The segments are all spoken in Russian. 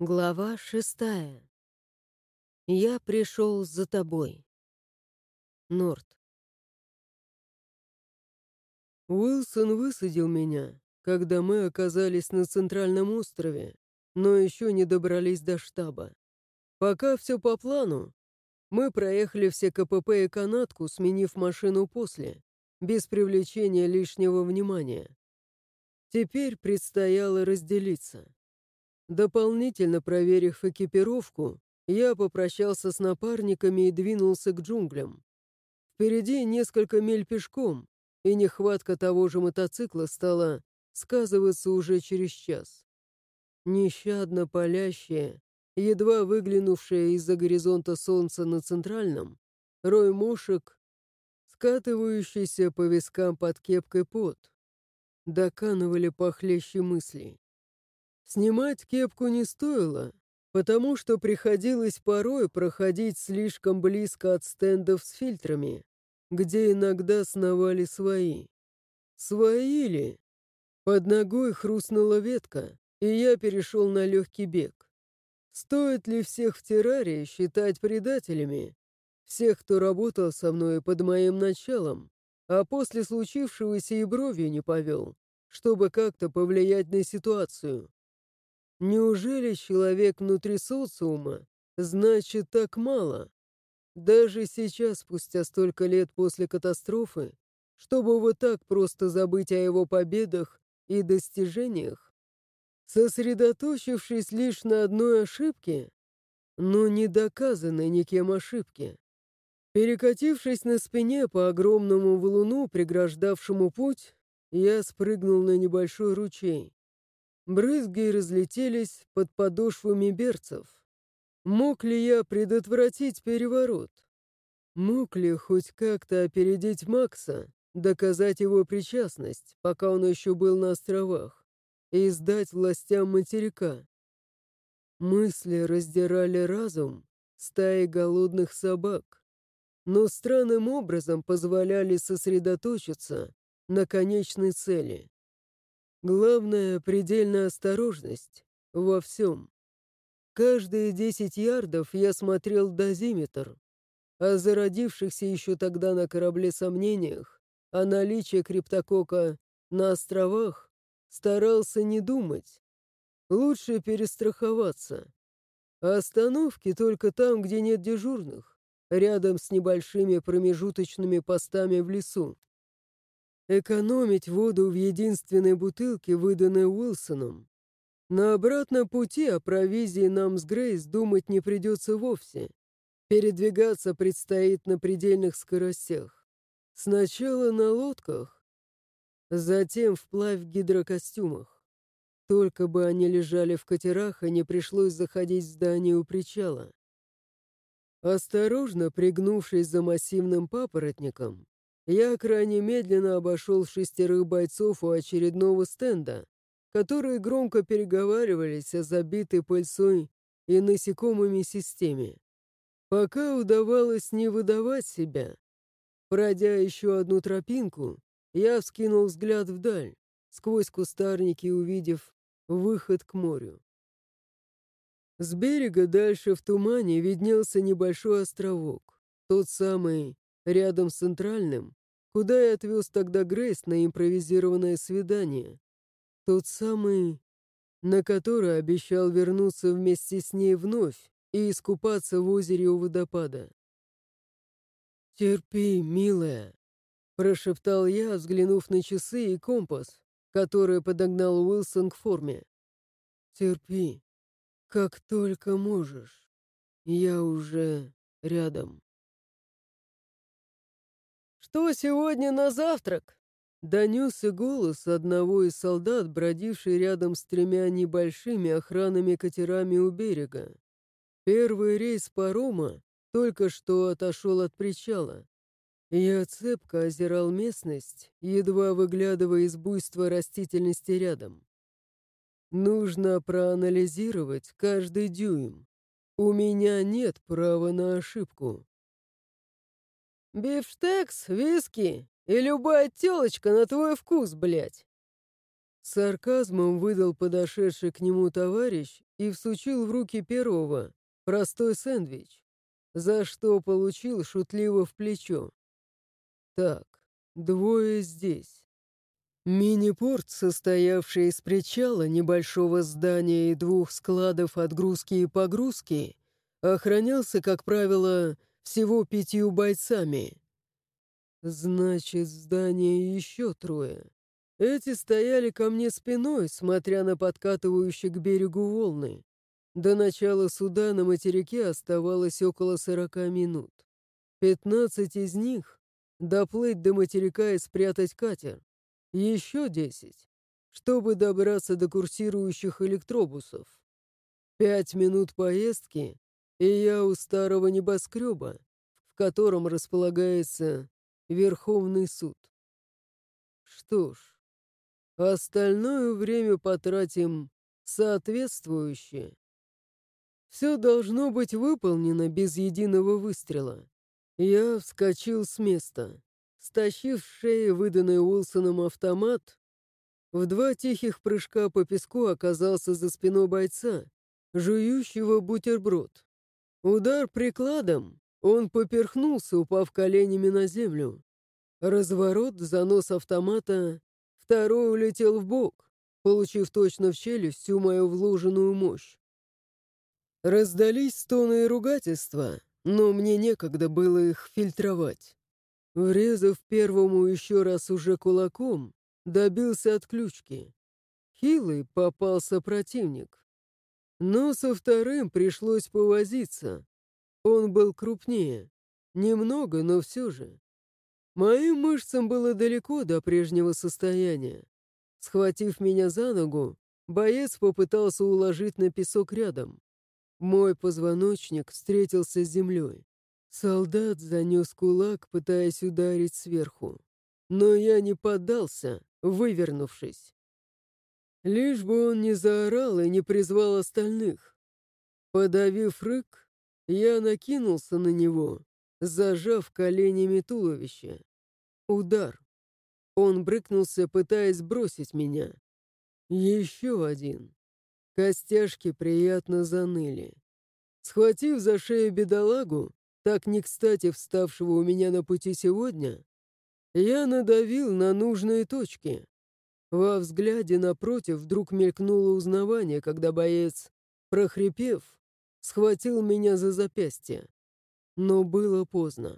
Глава 6. Я пришел за тобой. Норт. Уилсон высадил меня, когда мы оказались на центральном острове, но еще не добрались до штаба. Пока все по плану. Мы проехали все КПП и канатку, сменив машину после, без привлечения лишнего внимания. Теперь предстояло разделиться. Дополнительно проверив экипировку, я попрощался с напарниками и двинулся к джунглям. Впереди несколько миль пешком, и нехватка того же мотоцикла стала сказываться уже через час. Нещадно палящее, едва выглянувшее из-за горизонта солнца на центральном, рой мушек, скатывающийся по вискам под кепкой пот, доканывали похлеще мыслей. Снимать кепку не стоило, потому что приходилось порой проходить слишком близко от стендов с фильтрами, где иногда сновали свои. Свои ли? Под ногой хрустнула ветка, и я перешел на легкий бег. Стоит ли всех в террарии считать предателями? Всех, кто работал со мной под моим началом, а после случившегося и бровью не повел, чтобы как-то повлиять на ситуацию. Неужели человек внутри социума значит так мало? Даже сейчас, спустя столько лет после катастрофы, чтобы вот так просто забыть о его победах и достижениях, сосредоточившись лишь на одной ошибке, но не доказанной никем ошибке. Перекатившись на спине по огромному валуну, преграждавшему путь, я спрыгнул на небольшой ручей. Брызги разлетелись под подошвами берцев. Мог ли я предотвратить переворот? Мог ли хоть как-то опередить Макса, доказать его причастность, пока он еще был на островах, и сдать властям материка? Мысли раздирали разум стаи голодных собак, но странным образом позволяли сосредоточиться на конечной цели. Главное — предельная осторожность во всем. Каждые 10 ярдов я смотрел в дозиметр, о зародившихся еще тогда на корабле сомнениях о наличии криптокока на островах старался не думать. Лучше перестраховаться. А остановки только там, где нет дежурных, рядом с небольшими промежуточными постами в лесу. Экономить воду в единственной бутылке, выданной Уилсоном. На обратном пути о провизии нам с Грейс думать не придется вовсе. Передвигаться предстоит на предельных скоростях. Сначала на лодках, затем вплавь в гидрокостюмах. Только бы они лежали в катерах, и не пришлось заходить в здание у причала. Осторожно пригнувшись за массивным папоротником, я крайне медленно обошел 6 бойцов у очередного стенда, которые громко переговаривались о забитой пыльцой и насекомыми системе. Пока удавалось не выдавать себя. Пройдя еще одну тропинку, я вскинул взгляд вдаль, сквозь кустарники увидев выход к морю. С берега дальше в тумане виднелся небольшой островок, тот самый, рядом с центральным, куда я отвез тогда Грейс на импровизированное свидание. Тот самый, на который обещал вернуться вместе с ней вновь и искупаться в озере у водопада. «Терпи, милая», — прошептал я, взглянув на часы и компас, которые подогнал Уилсон к форме. «Терпи, как только можешь. Я уже рядом». «Что сегодня на завтрак?» — донесся голос одного из солдат, бродивший рядом с 3 небольшими охранными катерами у берега. Первый рейс парома только что отошел от причала. Я цепко озирал местность, едва выглядывая из буйства растительности рядом. Нужно проанализировать каждый дюйм. У меня нет права на ошибку. «Бифштекс, виски и любая телочка на твой вкус, блядь!» С сарказмом выдал подошедший к нему товарищ и всучил в руки первого простой сэндвич, за что получил шутливо в плечо. Так, двое здесь. Мини-порт, состоявший из причала, небольшого здания и двух складов отгрузки и погрузки, охранялся, как правило, всего 5 бойцами. Значит, в здании еще трое. Эти стояли ко мне спиной, смотря на подкатывающие к берегу волны. До начала суда на материке оставалось около 40 минут. 15 из них — доплыть до материка и спрятать катер. Еще 10, чтобы добраться до курсирующих электробусов. 5 минут поездки, и я у старого небоскреба, в котором располагается Верховный суд. Что ж, остальное время потратим соответствующе. Все должно быть выполнено без единого выстрела. Я вскочил с места. Стащив с шеи выданный Уилсоном автомат, в 2 тихих прыжка по песку оказался за спиной бойца, жующего бутерброд. Удар прикладом, он поперхнулся, упав коленями на землю. Разворот, занос автомата, второй улетел в бок, получив точно в челюсть всю мою вложенную мощь. Раздались стоны и ругательства, но мне некогда было их фильтровать. Врезав первому еще раз уже кулаком, добился отключки. Хилый попался противник. Но со вторым пришлось повозиться. Он был крупнее. Немного, но все же. Моим мышцам было далеко до прежнего состояния. Схватив меня за ногу, боец попытался уложить на песок рядом. Мой позвоночник встретился с землей. Солдат занес кулак, пытаясь ударить сверху. Но я не поддался, вывернувшись. Лишь бы он не заорал и не призвал остальных. Подавив рык, я накинулся на него, зажав коленями туловище. Удар. Он брыкнулся, пытаясь бросить меня. Еще один. Костяшки приятно заныли. Схватив за шею бедолагу, так не кстати вставшего у меня на пути сегодня, я надавил на нужные точки. Во взгляде напротив вдруг мелькнуло узнавание, когда боец, прохрипев, схватил меня за запястье. Но было поздно.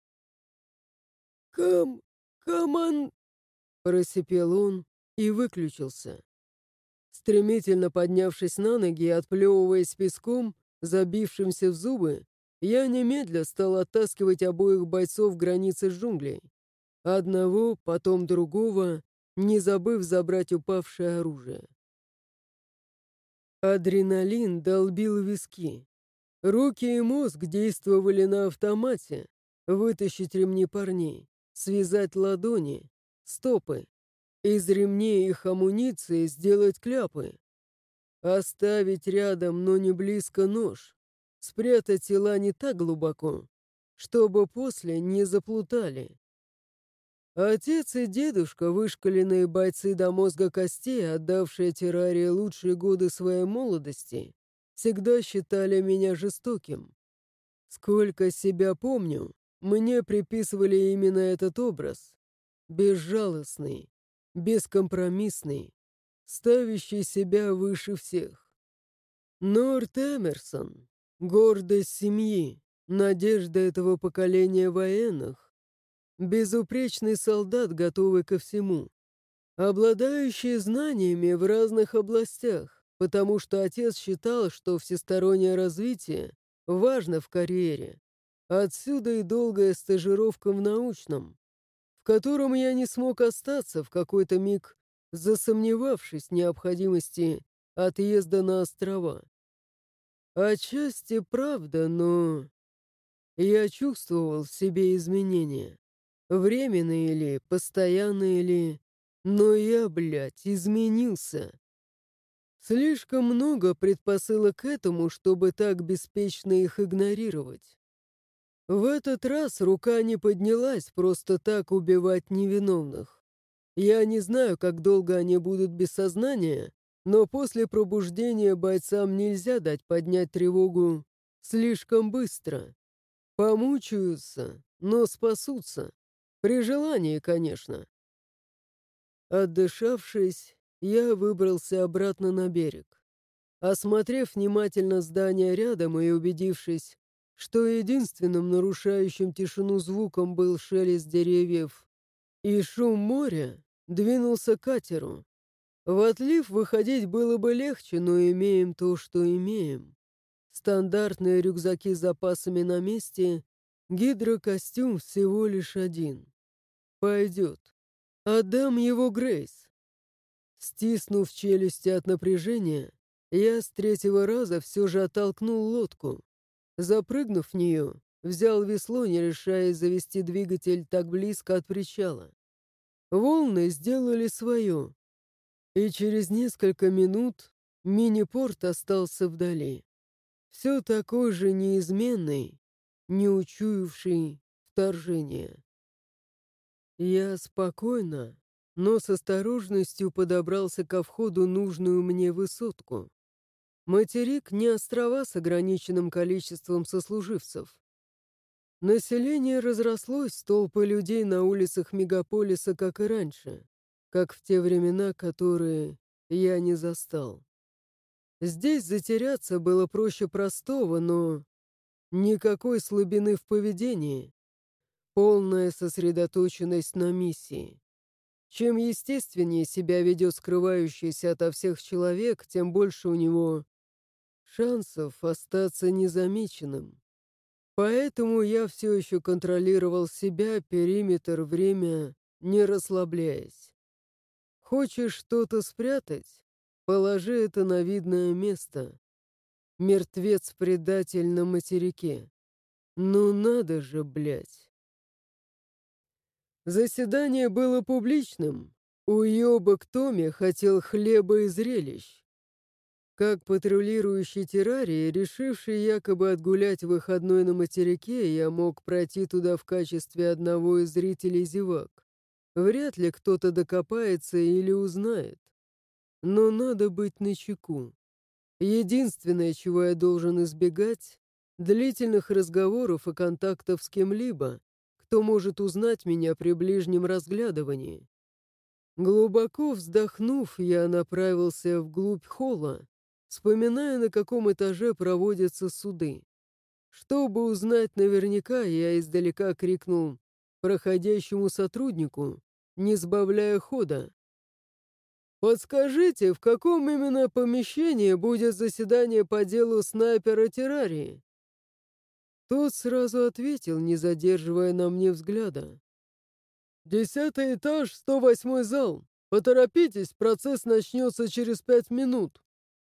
«Коман...» — просипел он и выключился. Стремительно поднявшись на ноги и отплевываясь песком, забившимся в зубы, я немедля стал оттаскивать обоих бойцов границы джунглей. Одного, потом другого, не забыв забрать упавшее оружие. Адреналин долбил виски. Руки и мозг действовали на автомате. Вытащить ремни парней, связать ладони, стопы. Из ремней их амуниции сделать кляпы. Оставить рядом, но не близко нож. Спрятать тела не так глубоко, чтобы после не заплутали. Отец и дедушка, вышкаленные бойцы до мозга костей, отдавшие террарии лучшие годы своей молодости, всегда считали меня жестоким. Сколько себя помню, мне приписывали именно этот образ. Безжалостный, бескомпромиссный, ставящий себя выше всех. Норт Эмерсон, гордость семьи, надежда этого поколения военных, безупречный солдат, готовый ко всему, обладающий знаниями в разных областях, потому что отец считал, что всестороннее развитие важно в карьере. Отсюда и долгая стажировка в научном, в котором я не смог остаться в какой-то миг, засомневавшись в необходимости отъезда на острова. Отчасти правда, но я чувствовал в себе изменения. Временные ли, постоянные ли, но я, блядь, изменился. Слишком много предпосылок к этому, чтобы так беспечно их игнорировать. В этот раз рука не поднялась просто так убивать невиновных. Я не знаю, как долго они будут без сознания, но после пробуждения бойцам нельзя дать поднять тревогу слишком быстро. Помучаются, но спасутся. При желании, конечно. Отдышавшись, я выбрался обратно на берег. Осмотрев внимательно здание рядом и убедившись, что единственным нарушающим тишину звуком был шелест деревьев и шум моря, двинулся к катеру. В отлив выходить было бы легче, но имеем то, что имеем. Стандартные рюкзаки с запасами на месте, гидрокостюм всего лишь один. Пойдет. Отдам его Грейс. Стиснув челюсти от напряжения, я с третьего раза все же оттолкнул лодку. Запрыгнув в нее, взял весло, не решаясь завести двигатель так близко от причала. Волны сделали свое, и через несколько минут мини-порт остался вдали. Все такой же неизменный, не учуявший вторжение. Я спокойно, но с осторожностью подобрался ко входу нужную мне высотку. Материк не острова с ограниченным количеством сослуживцев. Население разрослось, толпы людей на улицах мегаполиса, как и раньше, как в те времена, которые я не застал. Здесь затеряться было проще простого, но никакой слабины в поведении, полная сосредоточенность на миссии. Чем естественнее себя ведет скрывающийся ото всех человек, тем больше у него шансов остаться незамеченным. Поэтому я все еще контролировал себя, периметр, время, не расслабляясь. Хочешь что-то спрятать? Положи это на видное место. Мертвец-предатель на материке. Ну надо же, блядь. Заседание было публичным. Уёбок Томми хотел хлеба и зрелищ. Как патрулирующий террарий, решивший якобы отгулять выходной на материке, я мог пройти туда в качестве одного из зрителей зевак. Вряд ли кто-то докопается или узнает. Но надо быть начеку. Единственное, чего я должен избегать — длительных разговоров и контактов с кем-либо, кто может узнать меня при ближнем разглядывании. Глубоко вздохнув, я направился вглубь холла, вспоминая, на каком этаже проводятся суды. Чтобы узнать наверняка, я издалека крикнул проходящему сотруднику, не сбавляя хода: «Подскажите, в каком именно помещении будет заседание по делу снайпера террарии?» Тот сразу ответил, не задерживая на мне взгляда: «10-й этаж, 108-й зал. Поторопитесь, процесс начнется через 5 минут».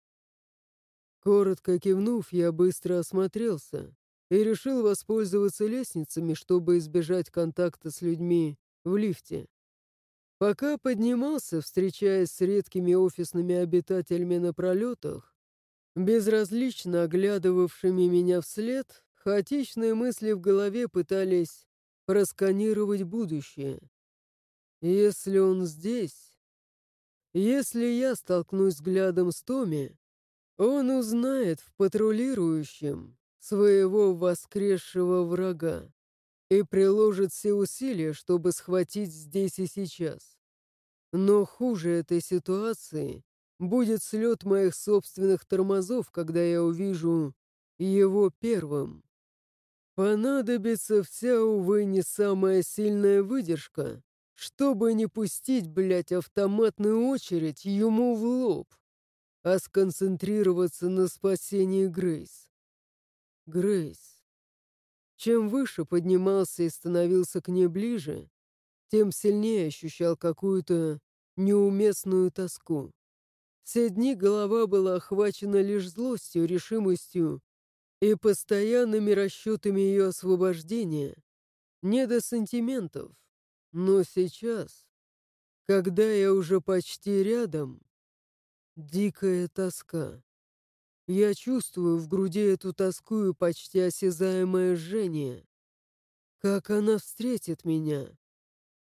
Коротко кивнув, я быстро осмотрелся и решил воспользоваться лестницами, чтобы избежать контакта с людьми в лифте. Пока поднимался, встречаясь с редкими офисными обитателями на пролетах, безразлично оглядывавшими меня вслед, хаотичные мысли в голове пытались просканировать будущее. Если он здесь, если я столкнусь взглядом с Томми, он узнает в патрулирующем своего воскресшего врага и приложит все усилия, чтобы схватить здесь и сейчас. Но хуже этой ситуации будет слет моих собственных тормозов, когда я увижу его первым. Понадобится вся, увы, не самая сильная выдержка, чтобы не пустить, блядь, автоматную очередь ему в лоб, а сконцентрироваться на спасении Грейс. Грейс. Чем выше поднимался и становился к ней ближе, тем сильнее ощущал какую-то неуместную тоску. Все дни голова была охвачена лишь злостью, решимостью и постоянными расчетами ее освобождения, не до сантиментов. Но сейчас, когда я уже почти рядом, дикая тоска. Я чувствую в груди эту тоску и почти осязаемое жжение. Как она встретит меня?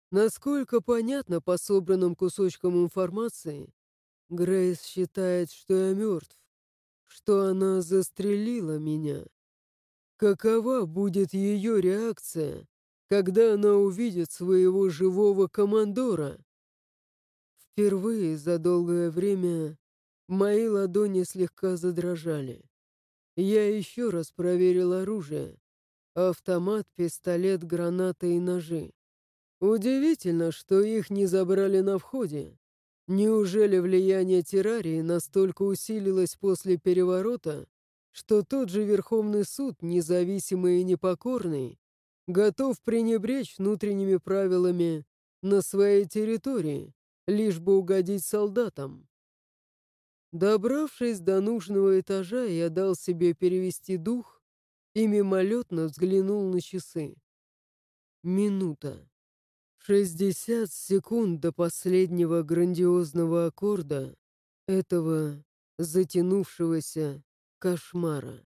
Насколько понятно по собранным кусочкам информации, Грейс считает, что я мертв, что она застрелила меня. Какова будет ее реакция, когда она увидит своего живого командора? Впервые за долгое время мои ладони слегка задрожали. Я еще раз проверил оружие. Автомат, пистолет, гранаты и ножи. Удивительно, что их не забрали на входе. Неужели влияние террарии настолько усилилось после переворота, что тот же Верховный суд, независимый и непокорный, готов пренебречь внутренними правилами на своей территории, лишь бы угодить солдатам? Добравшись до нужного этажа, я дал себе перевести дух и мимолетно взглянул на часы. Минута. 60 секунд до последнего грандиозного аккорда этого затянувшегося кошмара.